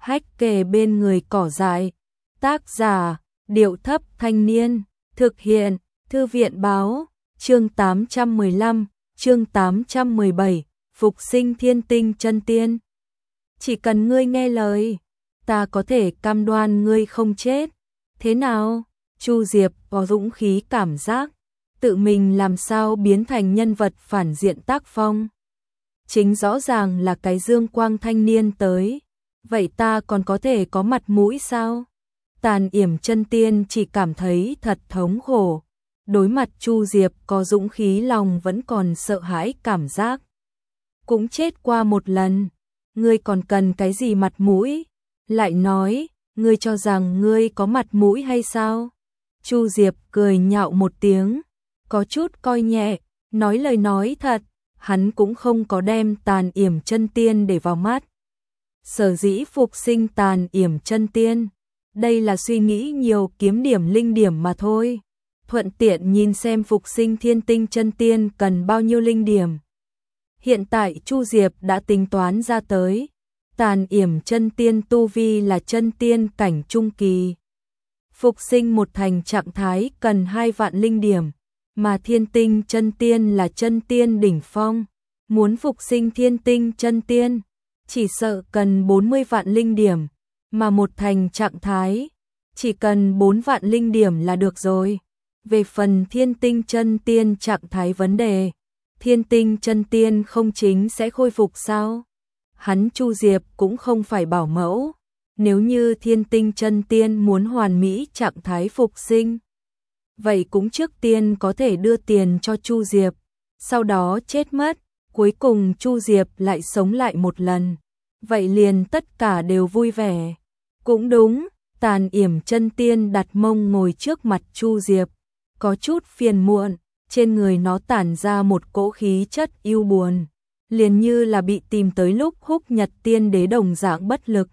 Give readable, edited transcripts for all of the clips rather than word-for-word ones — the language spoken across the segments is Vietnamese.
hách kề bên người cỏ dại. Tác giả, Điệu Thấp Thanh Niên. Thực hiện, Thư viện báo. Chương 815, chương 817, Phục sinh Thiên Tinh Chân Tiên. Chỉ cần ngươi nghe lời, ta có thể cam đoan ngươi không chết. Thế nào? Chu Diệp có dũng khí cảm giác, tự mình làm sao biến thành nhân vật phản diện tác phong. Chính rõ ràng là cái dương quang thanh niên tới, vậy ta còn có thể có mặt mũi sao? Tàn Yểm Chân Tiên chỉ cảm thấy thật thống khổ. Đối mặt Chu Diệp có dũng khí lòng vẫn còn sợ hãi cảm giác. Cũng chết qua một lần, ngươi còn cần cái gì mặt mũi? Lại nói, ngươi cho rằng ngươi có mặt mũi hay sao? Chu Diệp cười nhạo một tiếng, có chút coi nhẹ, nói lời nói thật, hắn cũng không có đem Tàn Yểm Chân Tiên để vào mắt. Sở dĩ phục sinh Tàn Yểm Chân Tiên, đây là suy nghĩ nhiều kiếm điểm linh điểm mà thôi. Thuận tiện nhìn xem phục sinh Thiên Tinh Chân Tiên cần bao nhiêu linh điểm. Hiện tại Chu Diệp đã tính toán ra tới, Tàn Yểm Chân Tiên tu vi là chân tiên cảnh trung kỳ. Phục sinh một thành trạng thái cần 2 vạn linh điểm, mà Thiên Tinh Chân Tiên là chân tiên đỉnh phong. Muốn phục sinh Thiên Tinh Chân Tiên, chỉ sợ cần 40 vạn linh điểm, mà một thành trạng thái, chỉ cần 4 vạn linh điểm là được rồi. Về phần Thiên Tinh Chân Tiên trạng thái vấn đề, Thiên Tinh Chân Tiên không chính sẽ khôi phục sao? Hắn Chu Diệp cũng không phải bảo mẫu, nếu như Thiên Tinh Chân Tiên muốn hoàn mỹ trạng thái phục sinh, vậy cũng trước tiên có thể đưa tiền cho Chu Diệp, sau đó chết mất, cuối cùng Chu Diệp lại sống lại một lần, vậy liền tất cả đều vui vẻ. Cũng đúng, Tàn Yểm Chân Tiên đặt mông ngồi trước mặt Chu Diệp, có chút phiền muộn, trên người nó tản ra một cỗ khí chất yêu buồn, liền như là bị tìm tới lúc Húc Nhật Tiên Đế đồng dạng bất lực.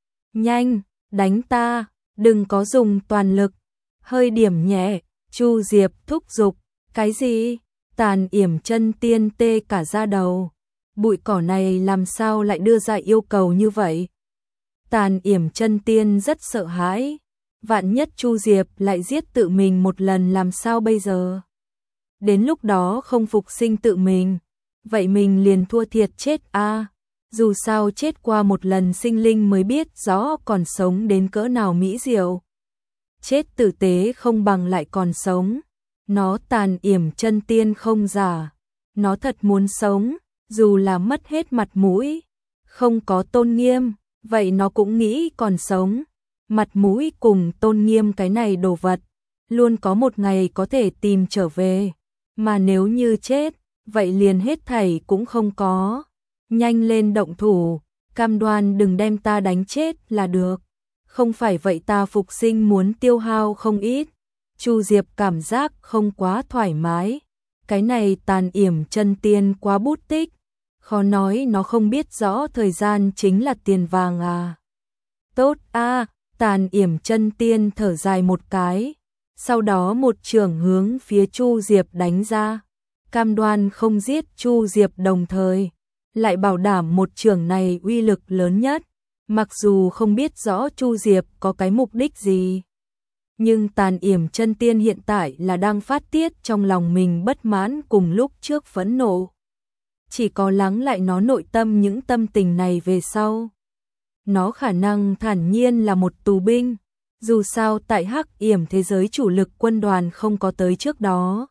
Nhanh, đánh ta, đừng có dùng toàn lực, hơi điểm nhẹ, Chu Diệp thúc giục. Cái gì? Tàn Yểm Chân Tiên tê cả da đầu, bụi cỏ này làm sao lại đưa ra yêu cầu như vậy? Tàn Yểm Chân Tiên rất sợ hãi, vạn nhất Chu Diệp lại giết tự mình một lần làm sao bây giờ? Đến lúc đó không phục sinh tự mình, vậy mình liền thua thiệt chết a. Dù sao chết qua một lần sinh linh mới biết rõ còn sống đến cỡ nào mỹ diệu. Chết tử tế không bằng lại còn sống. Nó Tàn Yểm Chân Tiên không giả, nó thật muốn sống, dù là mất hết mặt mũi, không có tôn nghiêm, vậy nó cũng nghĩ còn sống. Mặt mũi cùng tôn nghiêm cái này đồ vật, luôn có một ngày có thể tìm trở về, mà nếu như chết, vậy liền hết thảy cũng không có. Nhanh lên động thủ, cam đoan đừng đem ta đánh chết là được, không phải vậy ta phục sinh muốn tiêu hao không ít. Chu Diệp cảm giác không quá thoải mái, cái này Tàn Yểm Chân Tiên quá bút tích, khó nói nó không biết rõ thời gian chính là tiền vàng à. Tốt a. Tàn Yểm Chân Tiên thở dài một cái, sau đó một chưởng hướng phía Chu Diệp đánh ra, cam đoan không giết Chu Diệp đồng thời, lại bảo đảm một chưởng này uy lực lớn nhất, mặc dù không biết rõ Chu Diệp có cái mục đích gì. Nhưng Tàn Yểm Chân Tiên hiện tại là đang phát tiết trong lòng mình bất mãn cùng lúc trước phẫn nộ. Chỉ có lắng lại nó nội tâm những tâm tình này về sau, nó khả năng thản nhiên là một tù binh, dù sao tại Hắc Yểm thế giới chủ lực quân đoàn không có tới trước đó.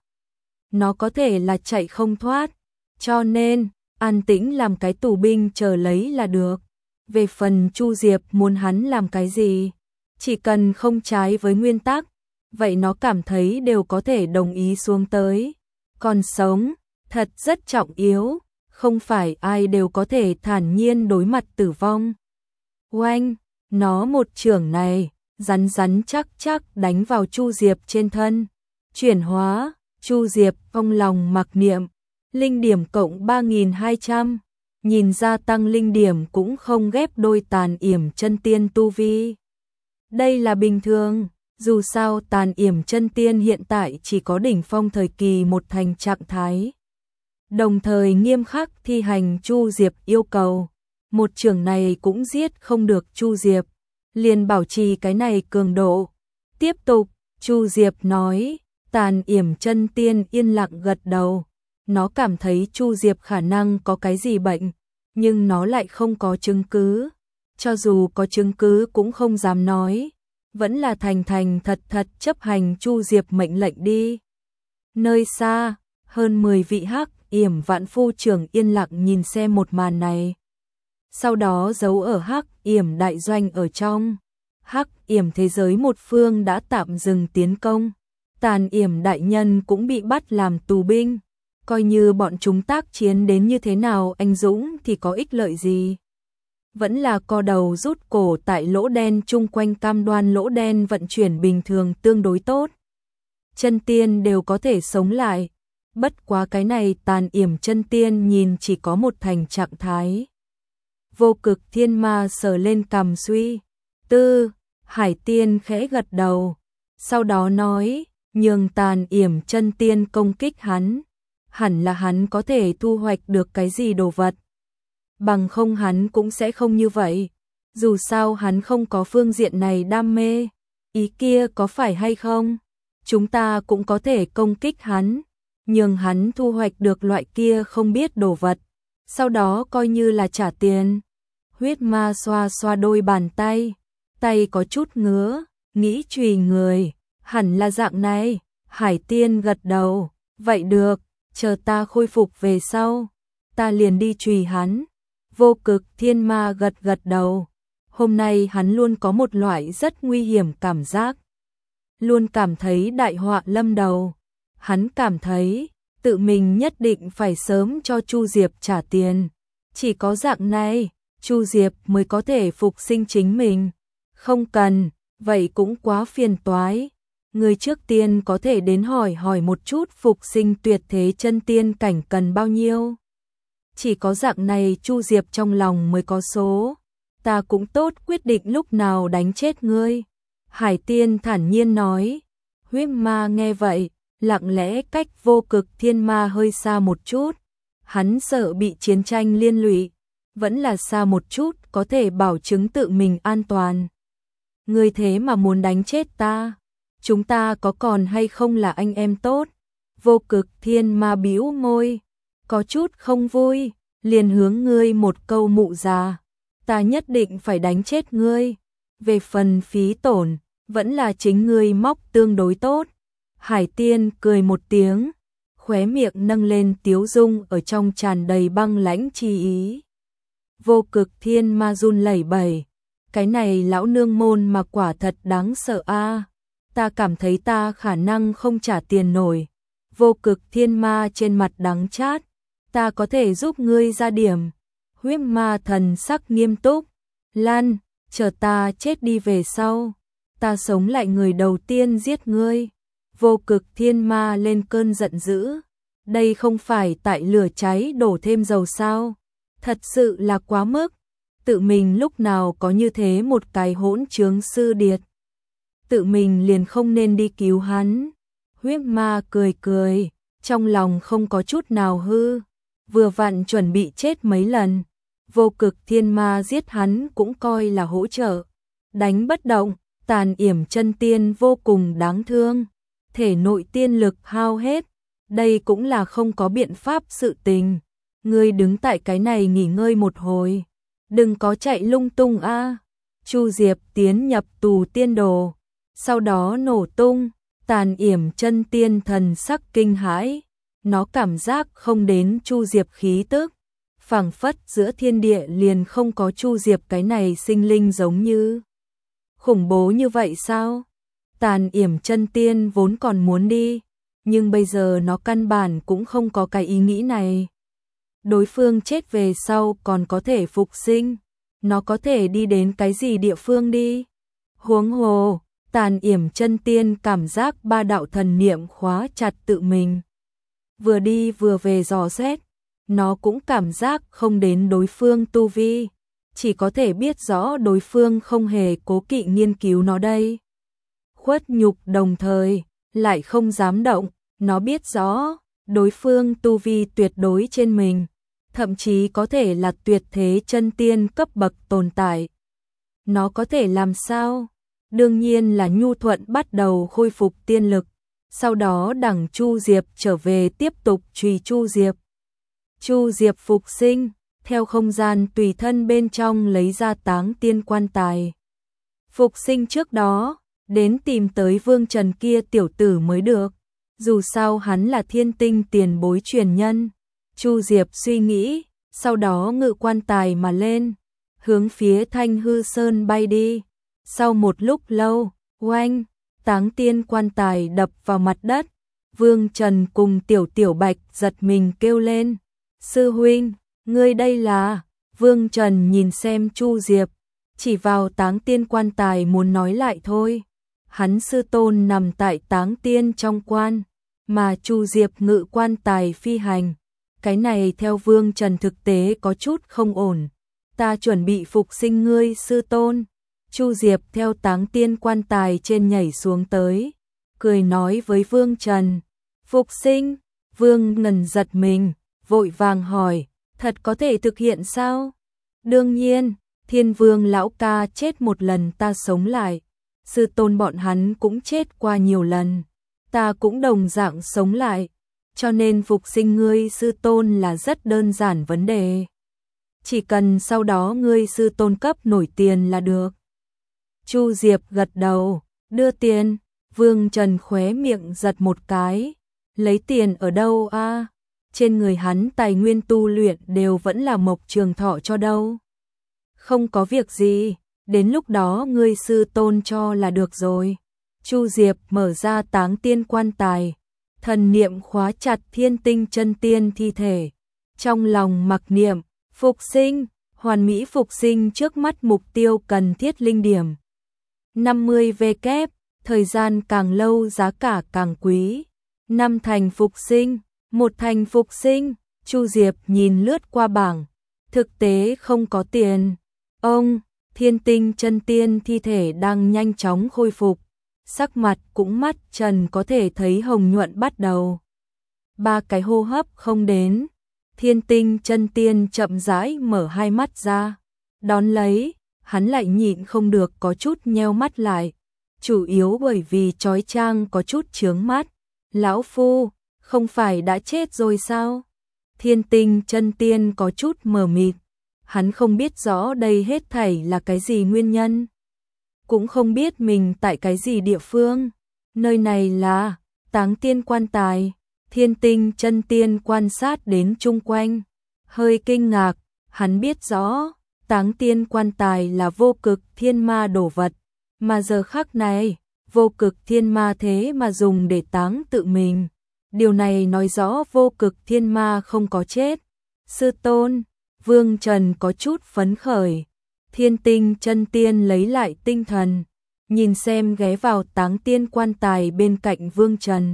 Nó có thể là chạy không thoát, cho nên an tĩnh làm cái tù binh chờ lấy là được. Về phần Chu Diệp muốn hắn làm cái gì, chỉ cần không trái với nguyên tắc, vậy nó cảm thấy đều có thể đồng ý xuống tới. Còn sống, thật rất trọng yếu, không phải ai đều có thể thản nhiên đối mặt tử vong. Oanh, nó một chưởng này, rắn rắn chắc chắc đánh vào Chu Diệp trên thân. Chuyển hóa, Chu Diệp trong lòng mặc niệm, linh điểm cộng 3.200, nhìn ra tăng linh điểm cũng không ghép đôi Tàn Yểm Chân Tiên tu vi. Đây là bình thường, dù sao Tàn Yểm Chân Tiên hiện tại chỉ có đỉnh phong thời kỳ một thành trạng thái. Đồng thời nghiêm khắc thi hành Chu Diệp yêu cầu, một chưởng này cũng giết không được Chu Diệp, liền bảo trì cái này cường độ. Tiếp tục, Chu Diệp nói, Tàn Yểm Chân Tiên yên lặng gật đầu. Nó cảm thấy Chu Diệp khả năng có cái gì bệnh, nhưng nó lại không có chứng cứ. Cho dù có chứng cứ cũng không dám nói, vẫn là thành thành thật thật chấp hành Chu Diệp mệnh lệnh đi. Nơi xa, hơn 10 vị Hắc Yểm Vạn Phu trưởng yên lặng nhìn xem một màn này. Sau đó giấu ở Hắc Yểm đại doanh ở trong. Hắc Yểm thế giới một phương đã tạm dừng tiến công. Tàn Yểm đại nhân cũng bị bắt làm tù binh. Coi như bọn chúng tác chiến đến như thế nào anh dũng thì có ích lợi gì. Vẫn là co đầu rút cổ tại lỗ đen chung quanh cam đoan lỗ đen vận chuyển bình thường tương đối tốt. Chân tiên đều có thể sống lại. Bất quá cái này Tàn Yểm chân tiên nhìn chỉ có một thành trạng thái. Vô Cực Thiên Ma sờ lên cằm suy tư, Hải Tiên khẽ gật đầu. Sau đó nói, nhường Tàn Yểm chân tiên công kích hắn. Hẳn là hắn có thể thu hoạch được cái gì đồ vật. Bằng không hắn cũng sẽ không như vậy. Dù sao hắn không có phương diện này đam mê. Ý kia có phải hay không? Chúng ta cũng có thể công kích hắn, nhường hắn thu hoạch được loại kia không biết đồ vật. Sau đó coi như là trả tiền. Huyết Ma xoa xoa đôi bàn tay. Tay có chút ngứa, nghĩ chùy người. Hẳn là dạng này. Hải Tiên gật đầu. Vậy được, chờ ta khôi phục về sau, ta liền đi chùy hắn. Vô Cực Thiên Ma gật gật đầu. Hôm nay hắn luôn có một loại rất nguy hiểm cảm giác. Luôn cảm thấy đại họa lâm đầu. Hắn cảm thấy tự mình nhất định phải sớm cho Chu Diệp trả tiền. Chỉ có dạng này, Chu Diệp mới có thể phục sinh chính mình. Không cần, vậy cũng quá phiền toái. Người trước tiên có thể đến hỏi một chút phục sinh tuyệt thế chân tiên cảnh cần bao nhiêu. Chỉ có dạng này Chu Diệp trong lòng mới có số. Ta cũng tốt quyết định lúc nào đánh chết ngươi. Hải Tiên thản nhiên nói. Huyết Ma nghe vậy, lặng lẽ cách Vô Cực Thiên Ma hơi xa một chút. Hắn sợ bị chiến tranh liên lụy, vẫn là xa một chút có thể bảo chứng tự mình an toàn. Ngươi thế mà muốn đánh chết ta, chúng ta có còn hay không là anh em tốt? Vô Cực Thiên Ma bĩu môi, có chút không vui, liền hướng ngươi một câu mụ già. Ta nhất định phải đánh chết ngươi. Về phần phí tổn, vẫn là chính ngươi móc tương đối tốt. Hải Tiên cười một tiếng, khóe miệng nâng lên tiếu dung ở trong tràn đầy băng lãnh chi ý. Vô Cực Thiên Ma run lẩy bẩy, cái này lão nương môn mà quả thật đáng sợ a. Ta cảm thấy ta khả năng không trả tiền nổi. Vô Cực Thiên Ma trên mặt đắng chát, ta có thể giúp ngươi ra điểm. Huyết Ma thần sắc nghiêm túc, Lan, chờ ta chết đi về sau, ta sống lại người đầu tiên giết ngươi. Vô Cực Thiên Ma lên cơn giận dữ, đây không phải tại lửa cháy đổ thêm dầu sao? Thật sự là quá mức. Tự mình lúc nào có như thế một cái hỗn trướng sư điệt. Tự mình liền không nên đi cứu hắn. Huyết Ma cười cười, trong lòng không có chút nào hư. Vừa vặn chuẩn bị chết mấy lần. Vô Cực Thiên Ma giết hắn cũng coi là hỗ trợ. Đánh bất động, Tàn Yểm chân tiên vô cùng đáng thương. Thể nội tiên lực hao hết. Đây cũng là không có biện pháp sự tình. Ngươi đứng tại cái này nghỉ ngơi một hồi. Đừng có chạy lung tung a. Chu Diệp tiến nhập tù tiên đồ. Sau đó nổ tung. Tàn Yểm chân tiên thần sắc kinh hãi. Nó cảm giác không đến Chu Diệp khí tức. Phảng phất giữa thiên địa liền không có Chu Diệp cái này sinh linh giống như. Khủng bố như vậy sao? Tàn Yểm chân tiên vốn còn muốn đi, nhưng bây giờ nó căn bản cũng không có cái ý nghĩ này. Đối phương chết về sau còn có thể phục sinh, nó có thể đi đến cái gì địa phương đi? Huống hồ, Tàn Yểm chân tiên cảm giác ba đạo thần niệm khóa chặt tự mình. Vừa đi vừa về dò xét, nó cũng cảm giác không đến đối phương tu vi, chỉ có thể biết rõ đối phương không hề cố kỵ nghiên cứu nó đây. Khuất nhục đồng thời, lại không dám động, nó biết rõ, đối phương tu vi tuyệt đối trên mình, thậm chí có thể là tuyệt thế chân tiên cấp bậc tồn tại. Nó có thể làm sao? Đương nhiên là Nhu Thuận bắt đầu khôi phục tiên lực, sau đó đằng Chu Diệp trở về tiếp tục truy Chu Diệp. Chu Diệp phục sinh, theo không gian tùy thân bên trong lấy ra táng tiên quan tài. Phục sinh trước đó, đến tìm tới Vương Trần kia tiểu tử mới được, dù sao hắn là Thiên Tinh tiền bối truyền nhân. Chu Diệp suy nghĩ, sau đó ngự quan tài mà lên, hướng phía Thanh Hư Sơn bay đi. Sau một lúc lâu, oanh, táng tiên quan tài đập vào mặt đất. Vương Trần cùng Tiểu Bạch giật mình kêu lên. Sư huynh, ngươi đây là... Vương Trần nhìn xem Chu Diệp, chỉ vào táng tiên quan tài muốn nói lại thôi. Hắn sư tôn nằm tại táng tiên trong quan, mà Chu Diệp ngự quan tài phi hành. Cái này theo Vương Trần thực tế có chút không ổn. Ta chuẩn bị phục sinh ngươi sư tôn. Chu Diệp theo táng tiên quan tài trên nhảy xuống tới, cười nói với Vương Trần. Phục sinh? Vương Ngần giật mình, vội vàng hỏi, thật có thể thực hiện sao? Đương nhiên, Thiên Vương lão ca chết một lần ta sống lại. Sư tôn bọn hắn cũng chết qua nhiều lần, ta cũng đồng dạng sống lại. Cho nên phục sinh ngươi sư tôn là rất đơn giản vấn đề. Chỉ cần sau đó ngươi sư tôn cấp nổi tiền là được. Chu Diệp gật đầu, đưa tiền. Vương Trần khóe miệng giật một cái. Lấy tiền ở đâu a? Trên người hắn tài nguyên tu luyện đều vẫn là Mộc Trường Thọ cho đâu. Không có việc gì, đến lúc đó ngươi sư tôn cho là được rồi. Chu Diệp mở ra táng tiên quan tài, thần niệm khóa chặt Thiên Tinh chân tiên thi thể. Trong lòng mặc niệm, phục sinh, hoàn mỹ phục sinh trước mắt mục tiêu cần thiết linh điểm. 50 VK, thời gian càng lâu giá cả càng quý. 5 thành phục sinh, 1 thành phục sinh. Chu Diệp nhìn lướt qua bảng, thực tế không có tiền. Ông, Thiên Tinh chân tiên thi thể đang nhanh chóng khôi phục, sắc mặt cũng mắt trần có thể thấy hồng nhuận bắt đầu. 3 cái hô hấp không đến, Thiên Tinh chân tiên chậm rãi mở hai mắt ra, đón lấy, hắn lại nhịn không được có chút nheo mắt lại, chủ yếu bởi vì chói chang có chút chướng mắt. Lão phu, không phải đã chết rồi sao? Thiên Tinh chân tiên có chút mờ mịt, hắn không biết rõ đây hết thảy là cái gì nguyên nhân, cũng không biết mình tại cái gì địa phương. Nơi này là táng tiên quan tài. Thiên Tinh chân tiên quan sát đến chung quanh, hơi kinh ngạc, hắn biết rõ, táng tiên quan tài là vô cực thiên ma đồ vật, mà giờ khắc này, vô cực thiên ma thế mà dùng để táng tự mình. Điều này nói rõ vô cực thiên ma không có chết. Sư tôn, Vương Trần có chút phấn khởi. Thiên Tinh chân tiên lấy lại tinh thần, nhìn xem ghé vào táng tiên quan tài bên cạnh Vương Trần.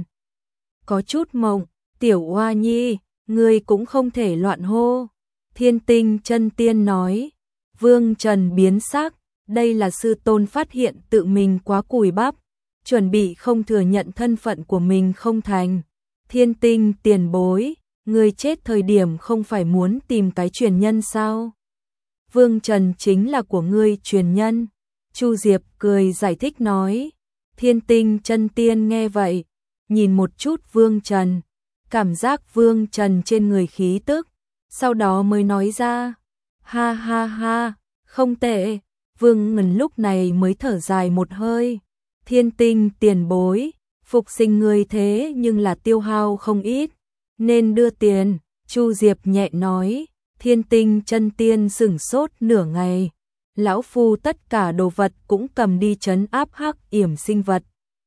Có chút mộng, Tiểu Oa Nhi, ngươi cũng không thể loạn hô. Thiên Tinh chân tiên nói. Vương Trần biến sắc, đây là sư tôn phát hiện tự mình quá cùi bắp, chuẩn bị không thừa nhận thân phận của mình không thành. Thiên Tinh tiền bối, người chết thời điểm không phải muốn tìm cái truyền nhân sao? Vương Trần chính là của ngươi truyền nhân. Chu Diệp cười giải thích nói. Thiên Tinh chân tiên nghe vậy, nhìn một chút Vương Trần, cảm giác Vương Trần trên người khí tức, sau đó mới nói ra. Ha ha ha, không tệ. Vương Ngân lúc này mới thở dài một hơi. Thiên Tinh tiền bối, phục sinh người thế nhưng là tiêu hao không ít, nên đưa tiền. Chu Diệp nhẹ nói. Thiên Tinh chân tiên sửng sốt nửa ngày. Lão phu tất cả đồ vật cũng cầm đi trấn áp hắc yểm sinh vật.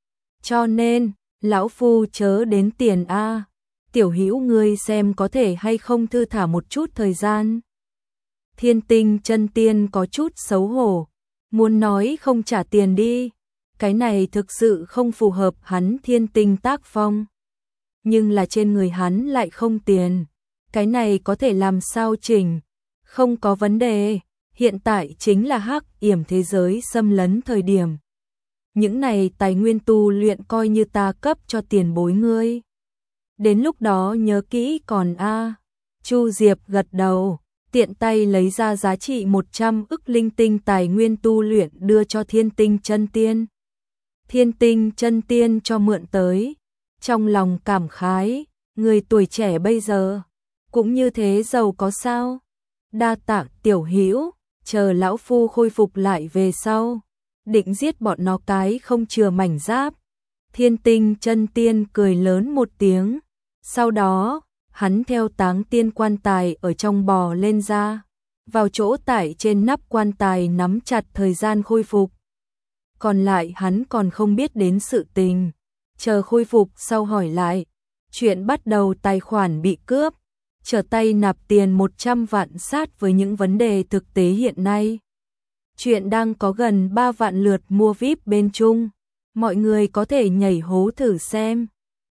Cho nên, lão phu chớ đến tiền a. Tiểu Hữu ngươi xem có thể hay không thư thả một chút thời gian. Thiên Tinh chân tiên có chút xấu hổ, muốn nói không trả tiền đi, cái này thực sự không phù hợp hắn Thiên Tinh tác phong. Nhưng là trên người hắn lại không tiền, cái này có thể làm sao chỉnh? Không có vấn đề, hiện tại chính là hắc yểm thế giới xâm lấn thời điểm. Những này tài nguyên tu luyện coi như ta cấp cho tiền bối ngươi. Đến lúc đó nhớ kỹ còn a. Chu Diệp gật đầu, tiện tay lấy ra giá trị 100 ức linh tinh tài nguyên tu luyện đưa cho Thiên Tinh Chân Tiên. Thiên Tinh Chân Tiên cho mượn tới, trong lòng cảm khái, người tuổi trẻ bây giờ cũng như thế giàu có sao? Đa tạ tiểu hữu, chờ lão phu khôi phục lại về sau, định giết bọn nó cái không chừa mảnh giáp. Thiên Tinh Chân Tiên cười lớn một tiếng, sau đó, hắn theo táng tiên quan tài ở trong bò lên ra, vào chỗ tải trên nắp quan tài nắm chặt thời gian khôi phục. Còn lại hắn còn không biết đến sự tình, chờ khôi phục sau hỏi lại, chuyện bắt đầu tài khoản bị cướp, trở tay nạp tiền 100 vạn sát với những vấn đề thực tế hiện nay. Chuyện đang có gần 3 vạn lượt mua VIP bên Trung, mọi người có thể nhảy hố thử xem.